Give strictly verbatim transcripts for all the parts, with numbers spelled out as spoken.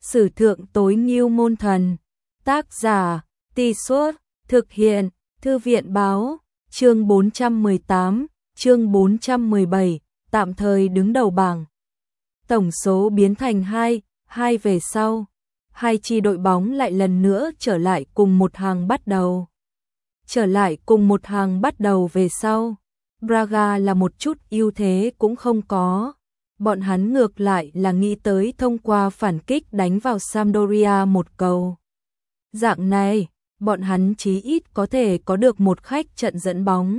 Sử thượng tối ngưu môn thần. Tác giả, Tì Suốt, thực hiện, Thư viện báo, chương bốn trăm mười tám, chương bốn trăm mười bảy, tạm thời đứng đầu bảng. Tổng số biến thành hai, hai về sau. Hai chi đội bóng lại lần nữa trở lại cùng một hàng bắt đầu. Trở lại cùng một hàng bắt đầu về sau. Braga là một chút ưu thế cũng không có. Bọn hắn ngược lại là nghĩ tới thông qua phản kích đánh vào Sampdoria một cầu. Dạng này, bọn hắn chí ít có thể có được một khách trận dẫn bóng.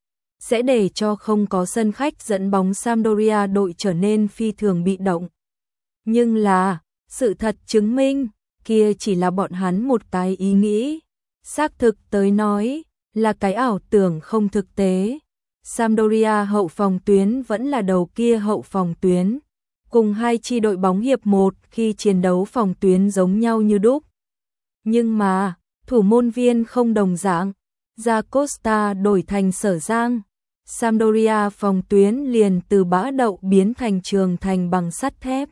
Sẽ để cho không có sân khách dẫn bóng Sampdoria đội trở nên phi thường bị động. Nhưng là, sự thật chứng minh, kia chỉ là bọn hắn một cái ý nghĩ. Xác thực tới nói, là cái ảo tưởng không thực tế. Sampdoria hậu phòng tuyến vẫn là đầu kia hậu phòng tuyến. Cùng hai chi đội bóng hiệp một khi chiến đấu phòng tuyến giống nhau như đúc. Nhưng mà, thủ môn viên không đồng dạng. Da Costa đổi thành Sở Giang. Sampdoria phòng tuyến liền từ bã đậu biến thành trường thành bằng sắt thép.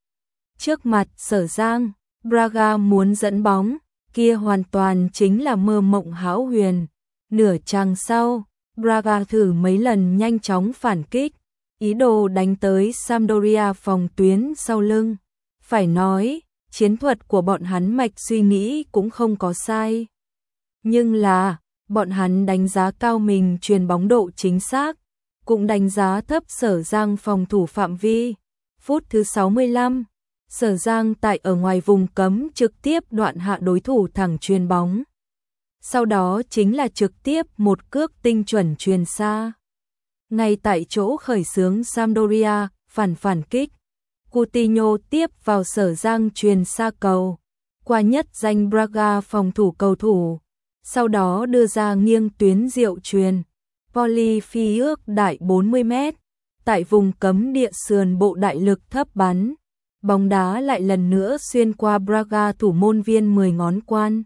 Trước mặt Sở Giang, Braga muốn dẫn bóng, kia hoàn toàn chính là mơ mộng hão huyền. Nửa chặng sau, Braga thử mấy lần nhanh chóng phản kích, ý đồ đánh tới Sampdoria phòng tuyến sau lưng. Phải nói, chiến thuật của bọn hắn mạch suy nghĩ cũng không có sai. Nhưng là, bọn hắn đánh giá cao mình truyền bóng độ chính xác, cũng đánh giá thấp Sở Giang phòng thủ phạm vi. Phút thứ sáu mươi lăm, Sở Giang tại ở ngoài vùng cấm trực tiếp đoạn hạ đối thủ thẳng chuyền bóng. Sau đó chính là trực tiếp một cước tinh chuẩn chuyền xa. Ngay tại chỗ khởi xướng Sampdoria, phản phản kích. Coutinho tiếp vào Sở Giang chuyền xa cầu. Qua nhất danh Braga phòng thủ cầu thủ. Sau đó đưa ra nghiêng tuyến diệu chuyền. Volley phi ước đại bốn mươi mét. Tại vùng cấm địa sườn bộ đại lực thấp bắn. Bóng đá lại lần nữa xuyên qua Braga thủ môn viên mười ngón quan.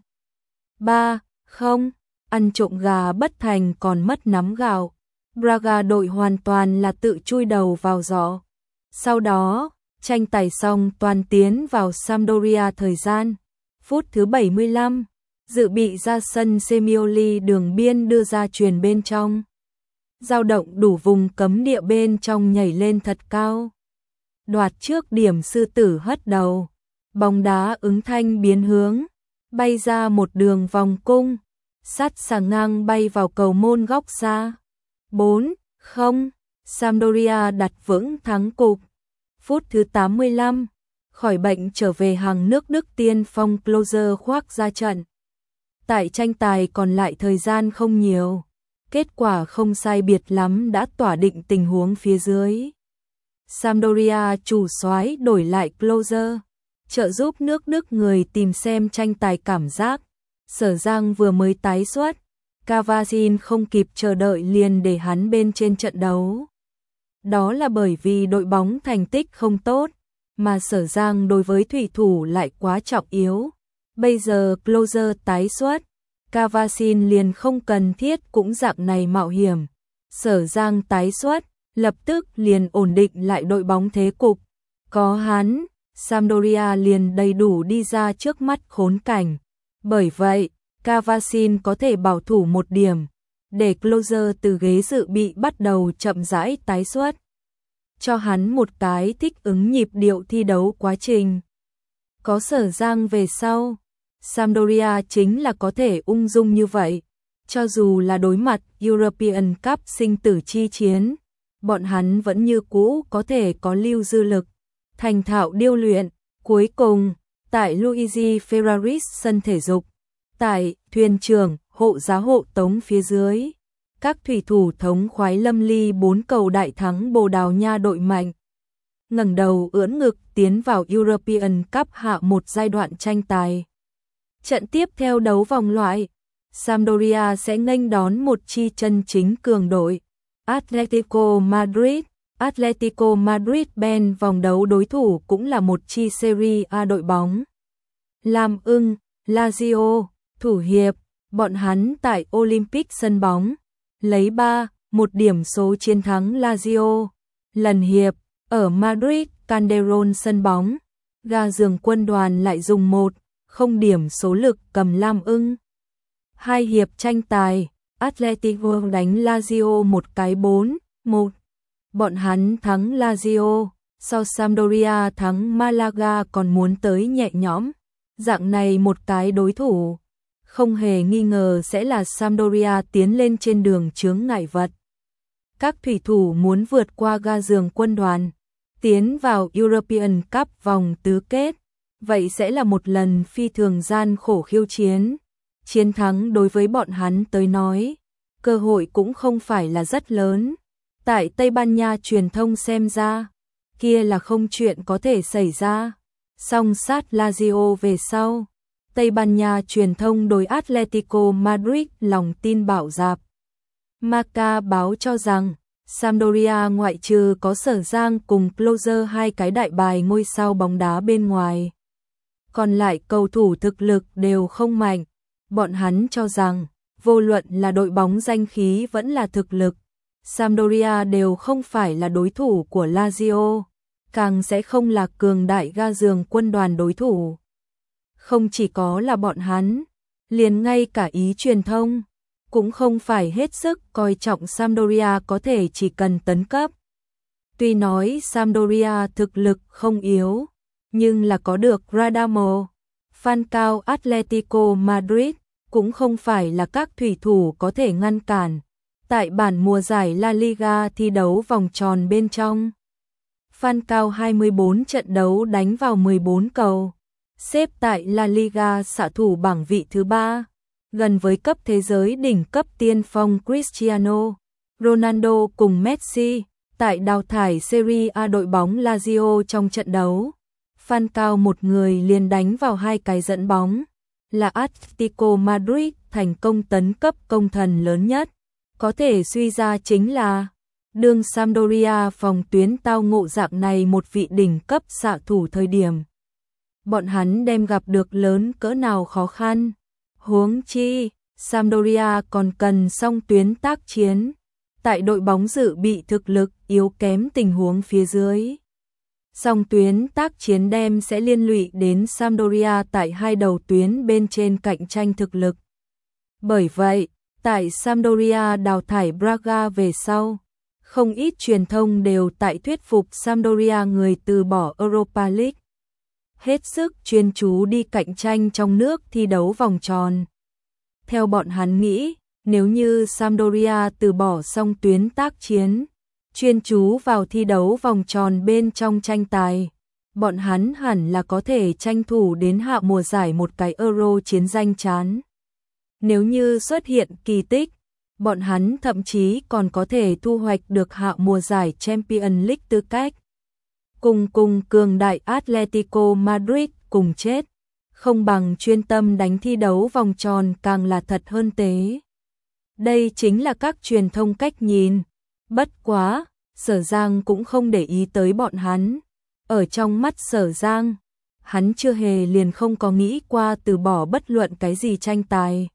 ba không, ăn trộm gà bất thành còn mất nắm gạo. Braga đội hoàn toàn là tự chui đầu vào giỏ. Sau đó, tranh tài xong toàn tiến vào Sampdoria thời gian. Phút thứ bảy mươi lăm, dự bị ra sân Semioli đường biên đưa ra chuyền bên trong. Dao động đủ vùng cấm địa bên trong nhảy lên thật cao. Đoạt trước điểm sư tử hất đầu. Bóng đá ứng thanh biến hướng. Bay ra một đường vòng cung. Sắt sàng ngang bay vào cầu môn góc xa. bốn không, Sampdoria đặt vững thắng cục. Phút thứ tám mươi lăm, khỏi bệnh trở về hàng nước Đức tiên phong Klose khoác ra trận. Tại tranh tài còn lại thời gian không nhiều. Kết quả không sai biệt lắm đã tỏa định tình huống phía dưới. Sampdoria chủ soái đổi lại Klose, trợ giúp nước Đức người tìm xem tranh tài cảm giác. Sở Giang vừa mới tái xuất, Cavazin không kịp chờ đợi liền để hắn bên trên trận đấu. Đó là bởi vì đội bóng thành tích không tốt, mà Sở Giang đối với thủy thủ lại quá trọng yếu. Bây giờ Klose tái xuất, Cavazin liền không cần thiết cũng dạng này mạo hiểm. Sở Giang tái xuất, lập tức liền ổn định lại đội bóng thế cục. Có hắn, Sampdoria liền đầy đủ đi ra trước mắt khốn cảnh. Bởi vậy, Cavazin có thể bảo thủ một điểm, để Klose từ ghế dự bị bắt đầu chậm rãi tái xuất. Cho hắn một cái thích ứng nhịp điệu thi đấu quá trình. Có Sở Giang về sau, Sampdoria chính là có thể ung dung như vậy. Cho dù là đối mặt European Cup sinh tử chi chiến, bọn hắn vẫn như cũ có thể có lưu dư lực, thành thạo điêu luyện. Cuối cùng, tại Luigi Ferraris sân thể dục, tại thuyền trưởng, hộ giá hộ tống phía dưới, các thủy thủ thống khoái lâm ly bốn cầu đại thắng Bồ Đào Nha đội mạnh. Ngẩng đầu ưỡn ngực tiến vào European Cup hạ một giai đoạn tranh tài. Trận tiếp theo đấu vòng loại, Sampdoria sẽ nghênh đón một chi chân chính cường đội, Atletico Madrid. Atletico Madrid bên vòng đấu đối thủ cũng là một chi Serie A đội bóng. Lam ưng, Lazio, thủ hiệp, bọn hắn tại Olympic sân bóng, lấy ba một điểm số chiến thắng Lazio. Lần hiệp, ở Madrid Calderón sân bóng, Ga giường quân đoàn lại dùng một không điểm số lực cầm Lam ưng. Hai hiệp tranh tài, Atletico đánh Lazio một cái bốn một. Bọn hắn thắng Lazio, sau Sampdoria thắng Malaga còn muốn tới nhẹ nhõm. Dạng này một cái đối thủ, không hề nghi ngờ sẽ là Sampdoria tiến lên trên đường chướng ngại vật. Các thủy thủ muốn vượt qua ga giường quân đoàn, tiến vào European Cup vòng tứ kết, vậy sẽ là một lần phi thường gian khổ khiêu chiến. Chiến thắng đối với bọn hắn tới nói, cơ hội cũng không phải là rất lớn. Tại Tây Ban Nha truyền thông xem ra, kia là không chuyện có thể xảy ra. Song sát Lazio về sau, Tây Ban Nha truyền thông đối Atletico Madrid lòng tin bạo dạp. Marca báo cho rằng, Sampdoria ngoại trừ có Sở Giang cùng Closer hai cái đại bài ngôi sao bóng đá bên ngoài, còn lại cầu thủ thực lực đều không mạnh. Bọn hắn cho rằng, vô luận là đội bóng danh khí vẫn là thực lực, Sampdoria đều không phải là đối thủ của Lazio, càng sẽ không là cường đại ga giường quân đoàn đối thủ. Không chỉ có là bọn hắn, liền ngay cả Ý truyền thông cũng không phải hết sức coi trọng Sampdoria có thể chỉ cần tấn cấp. Tuy nói Sampdoria thực lực không yếu, nhưng là có được Radamel, Falcao, Atletico Madrid cũng không phải là các thủy thủ có thể ngăn cản. Tại bản mùa giải La Liga thi đấu vòng tròn bên trong, Falcao hai mươi bốn trận đấu đánh vào mười bốn cầu, xếp tại La Liga xạ thủ bảng vị thứ ba, gần với cấp thế giới đỉnh cấp tiên phong Cristiano Ronaldo cùng Messi. Tại đào thải Serie A đội bóng Lazio trong trận đấu, Falcao một người liền đánh vào hai cái dẫn bóng, là Atletico Madrid thành công tấn cấp công thần lớn nhất. Có thể suy ra chính là, đương Sampdoria phòng tuyến tao ngộ dạng này một vị đỉnh cấp xạ thủ thời điểm, bọn hắn đem gặp được lớn cỡ nào khó khăn. Huống chi, Sampdoria còn cần song tuyến tác chiến, tại đội bóng dự bị thực lực yếu kém tình huống phía dưới. Song tuyến tác chiến đem sẽ liên lụy đến Sampdoria tại hai đầu tuyến bên trên cạnh tranh thực lực. Bởi vậy, tại Sampdoria đào thải Braga về sau, không ít truyền thông đều tại thuyết phục Sampdoria người từ bỏ Europa League, hết sức chuyên chú đi cạnh tranh trong nước thi đấu vòng tròn. Theo bọn hắn nghĩ, nếu như Sampdoria từ bỏ song tuyến tác chiến, chuyên chú vào thi đấu vòng tròn bên trong tranh tài, bọn hắn hẳn là có thể tranh thủ đến hạ mùa giải một cái Euro chiến danh chán. Nếu như xuất hiện kỳ tích, bọn hắn thậm chí còn có thể thu hoạch được hạ mùa giải Champions League tư cách. Cùng cùng cường đại Atletico Madrid cùng chết, không bằng chuyên tâm đánh thi đấu vòng tròn càng là thật hơn tế. Đây chính là các truyền thông cách nhìn. Bất quá, Sở Giang cũng không để ý tới bọn hắn. Ở trong mắt Sở Giang, hắn chưa hề liền không có nghĩ qua từ bỏ bất luận cái gì tranh tài.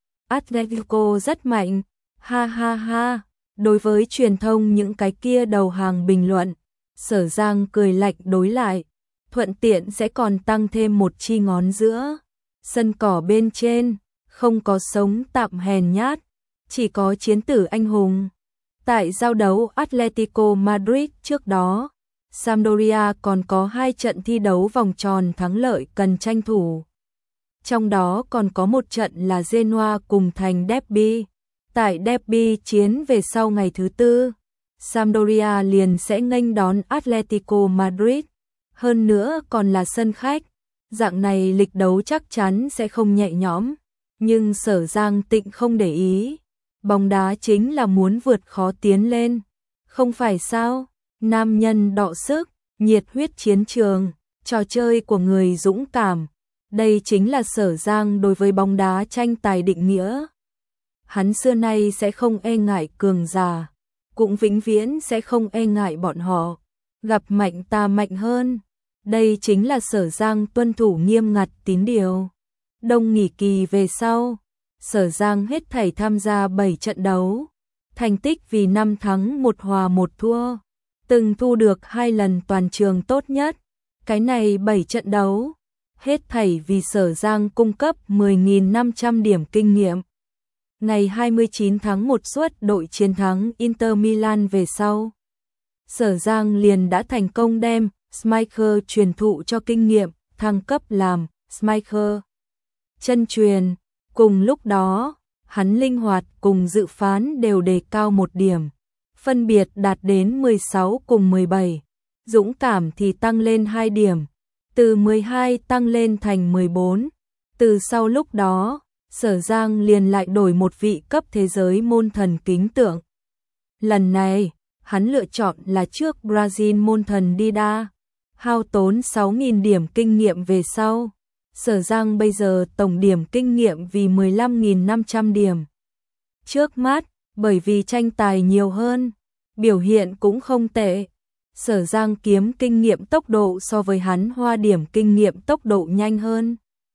Atletico rất mạnh, ha ha ha. Đối với truyền thông những cái kia đầu hàng bình luận, Sở Giang cười lạnh đối lại, thuận tiện sẽ còn tăng thêm một chi ngón giữa. Sân cỏ bên trên, không có sống tạm hèn nhát, chỉ có chiến tử anh hùng. Tại giao đấu Atletico Madrid trước đó, Sampdoria còn có hai trận thi đấu vòng tròn thắng lợi cần tranh thủ. Trong đó còn có một trận là Genoa cùng thành derby. Tại derby chiến về sau ngày thứ tư, Sampdoria liền sẽ nghênh đón Atletico Madrid. Hơn nữa còn là sân khách, dạng này lịch đấu chắc chắn sẽ không nhẹ nhõm. Nhưng Sở Giang Tịnh không để ý. Bóng đá chính là muốn vượt khó tiến lên, không phải sao? Nam nhân đọ sức, nhiệt huyết chiến trường, trò chơi của người dũng cảm. Đây chính là Sở Giang đối với bóng đá tranh tài định nghĩa. Hắn xưa nay sẽ không e ngại cường giả, cũng vĩnh viễn sẽ không e ngại bọn họ. Gặp mạnh ta mạnh hơn. Đây chính là Sở Giang tuân thủ nghiêm ngặt tín điều. Đông nghỉ kỳ về sau, Sở Giang hết thảy tham gia bảy trận đấu, thành tích vì năm thắng một hòa một thua, từng thu được hai lần toàn trường tốt nhất. Cái này bảy trận đấu, hết thảy vì Sở Giang cung cấp mười nghìn năm trăm điểm kinh nghiệm. Ngày hai mươi chín tháng một suốt đội chiến thắng Inter Milan về sau, Sở Giang liền đã thành công đem Schmeichel truyền thụ cho kinh nghiệm, thăng cấp làm Schmeichel chân truyền. Cùng lúc đó, hắn linh hoạt cùng dự phán đều đề cao một điểm, phân biệt đạt đến mười sáu cùng mười bảy. Dũng cảm thì tăng lên hai điểm, từ mười hai tăng lên thành mười bốn. Từ sau lúc đó, Sở Giang liền lại đổi một vị cấp thế giới môn thần kính tượng. Lần này, hắn lựa chọn là trước Brazil môn thần Dida, hao tốn sáu nghìn điểm kinh nghiệm về sau. Sở Giang bây giờ tổng điểm kinh nghiệm vì mười lăm nghìn năm trăm điểm. Trước mắt, bởi vì tranh tài nhiều hơn, biểu hiện cũng không tệ. Sở Giang kiếm kinh nghiệm tốc độ so với hắn hoa điểm kinh nghiệm tốc độ nhanh hơn.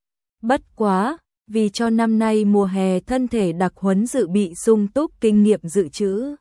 Bất quá, vì cho năm nay mùa hè thân thể đặc huấn dự bị sung túc kinh nghiệm dự trữ,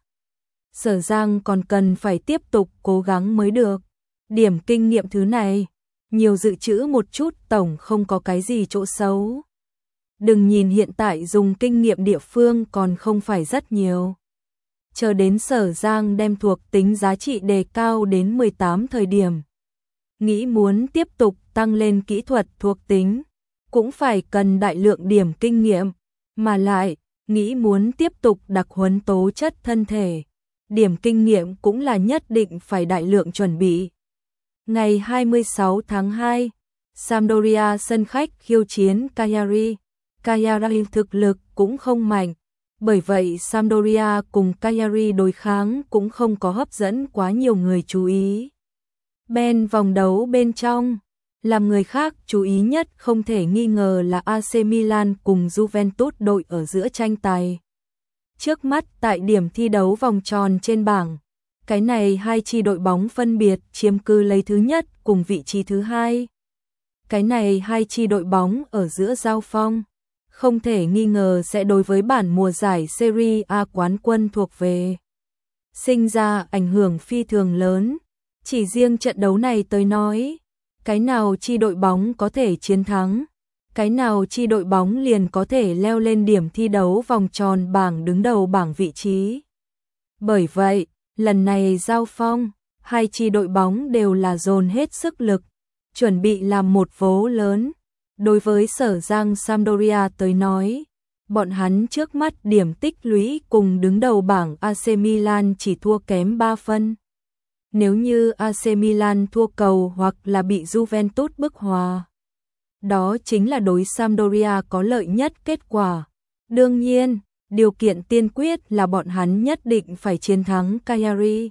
Sở Giang còn cần phải tiếp tục cố gắng mới được. Điểm kinh nghiệm thứ này, nhiều dự trữ một chút tổng không có cái gì chỗ xấu. Đừng nhìn hiện tại dùng kinh nghiệm địa phương còn không phải rất nhiều. Chờ đến Sở Giang đem thuộc tính giá trị đề cao đến mười tám thời điểm, nghĩ muốn tiếp tục tăng lên kỹ thuật thuộc tính, cũng phải cần đại lượng điểm kinh nghiệm, mà lại, nghĩ muốn tiếp tục đặc huấn tố chất thân thể, điểm kinh nghiệm cũng là nhất định phải đại lượng chuẩn bị. Ngày hai mươi sáu tháng hai, Sampdoria sân khách khiêu chiến Cagliari. Cagliari thực lực cũng không mạnh, bởi vậy Sampdoria cùng Cagliari đối kháng cũng không có hấp dẫn quá nhiều người chú ý. Ben vòng đấu bên trong, làm người khác chú ý nhất không thể nghi ngờ là a xê Milan cùng Juventus đội ở giữa tranh tài. Trước mắt tại điểm thi đấu vòng tròn trên bảng, cái này hai chi đội bóng phân biệt chiếm cứ lấy thứ nhất cùng vị trí thứ hai. Cái này hai chi đội bóng ở giữa giao phong, không thể nghi ngờ sẽ đối với bản mùa giải Serie A quán quân thuộc về sinh ra ảnh hưởng phi thường lớn. Chỉ riêng trận đấu này tới nói, cái nào chi đội bóng có thể chiến thắng, cái nào chi đội bóng liền có thể leo lên điểm thi đấu vòng tròn bảng đứng đầu bảng vị trí. Bởi vậy, lần này giao phong, hai chi đội bóng đều là dồn hết sức lực, chuẩn bị làm một vố lớn. Đối với Sở Giang Sampdoria tới nói, bọn hắn trước mắt điểm tích lũy cùng đứng đầu bảng a xê Milan chỉ thua kém ba phân. Nếu như a xê Milan thua cầu hoặc là bị Juventus bức hòa, đó chính là đối Sampdoria có lợi nhất kết quả. Đương nhiên, điều kiện tiên quyết là bọn hắn nhất định phải chiến thắng Cagliari.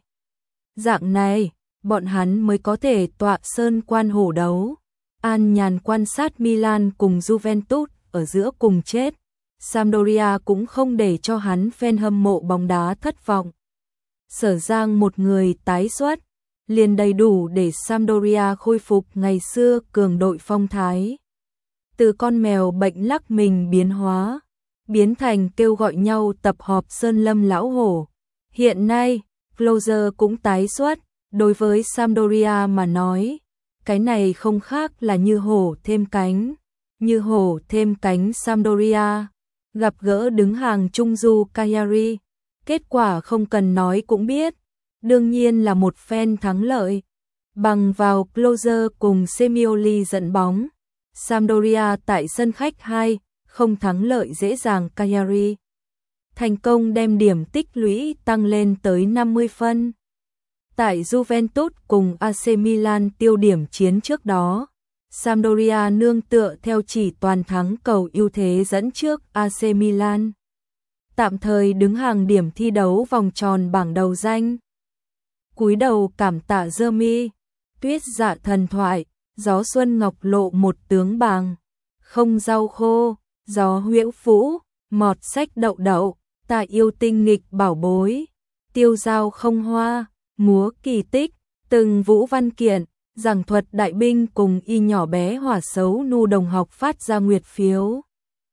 Dạng này, bọn hắn mới có thể tọa sơn quan hổ đấu, an nhàn quan sát Milan cùng Juventus ở giữa cùng chết. Sampdoria cũng không để cho hắn fan hâm mộ bóng đá thất vọng. Sở Giang một người tái xuất, liền đầy đủ để Sampdoria khôi phục ngày xưa cường đội phong thái. Từ con mèo bệnh lắc mình biến hóa, biến thành kêu gọi nhau tập họp sơn lâm lão hổ. Hiện nay, Closer cũng tái xuất, đối với Sampdoria mà nói, cái này không khác là như hổ thêm cánh. Như hổ thêm cánh Sampdoria, gặp gỡ đứng hàng trung du Cagliari. Kết quả không cần nói cũng biết, đương nhiên là một phen thắng lợi. Bằng vào Closer cùng Semioli dẫn bóng, Sampdoria tại sân khách hai không thắng lợi dễ dàng Cagliari. Thành công đem điểm tích lũy tăng lên tới năm mươi phân. Tại Juventus cùng a xê Milan tiêu điểm chiến trước đó, Sampdoria nương tựa theo chỉ toàn thắng cầu ưu thế dẫn trước a xê Milan, tạm thời đứng hàng điểm thi đấu vòng tròn bảng đầu danh. Cúi đầu cảm tạ Jeremy, tuyết dạ thần thoại, gió xuân ngọc lộ một tướng bàng, không rau khô, gió huyễu phũ, mọt sách đậu đậu, ta yêu tinh nghịch bảo bối, tiêu dao không hoa, múa kỳ tích, từng vũ văn kiện, giảng thuật đại binh cùng y nhỏ bé hỏa xấu nu đồng học phát ra nguyệt phiếu.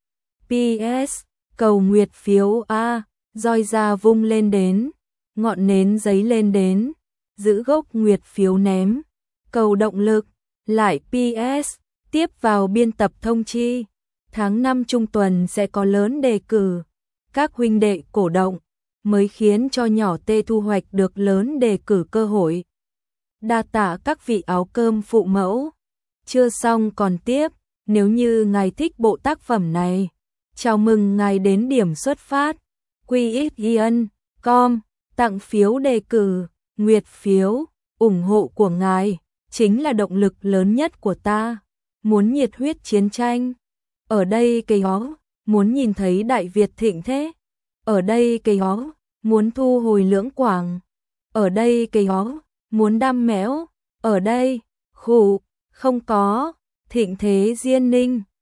pê ét, cầu nguyệt phiếu A, roi ra vung lên đến, ngọn nến giấy lên đến, giữ gốc nguyệt phiếu ném, cầu động lực, Lại pê ét, tiếp vào biên tập thông chi, tháng năm trung tuần sẽ có lớn đề cử. Các huynh đệ cổ động, mới khiến cho nhỏ Tê thu hoạch được lớn đề cử cơ hội. Đa tạ các vị áo cơm phụ mẫu. Chưa xong còn tiếp, nếu như ngài thích bộ tác phẩm này, chào mừng ngài đến điểm xuất phát quy ích giê en chấm com, tặng phiếu đề cử, nguyệt phiếu, ủng hộ của ngài chính là động lực lớn nhất của ta. Muốn nhiệt huyết chiến tranh, ở đây cây ó, muốn nhìn thấy Đại Việt thịnh thế, ở đây cây ó, muốn thu hồi Lưỡng Quảng, ở đây cây ó, muốn đam mẽo, ở đây, khủ, không có, thịnh thế Diên Ninh.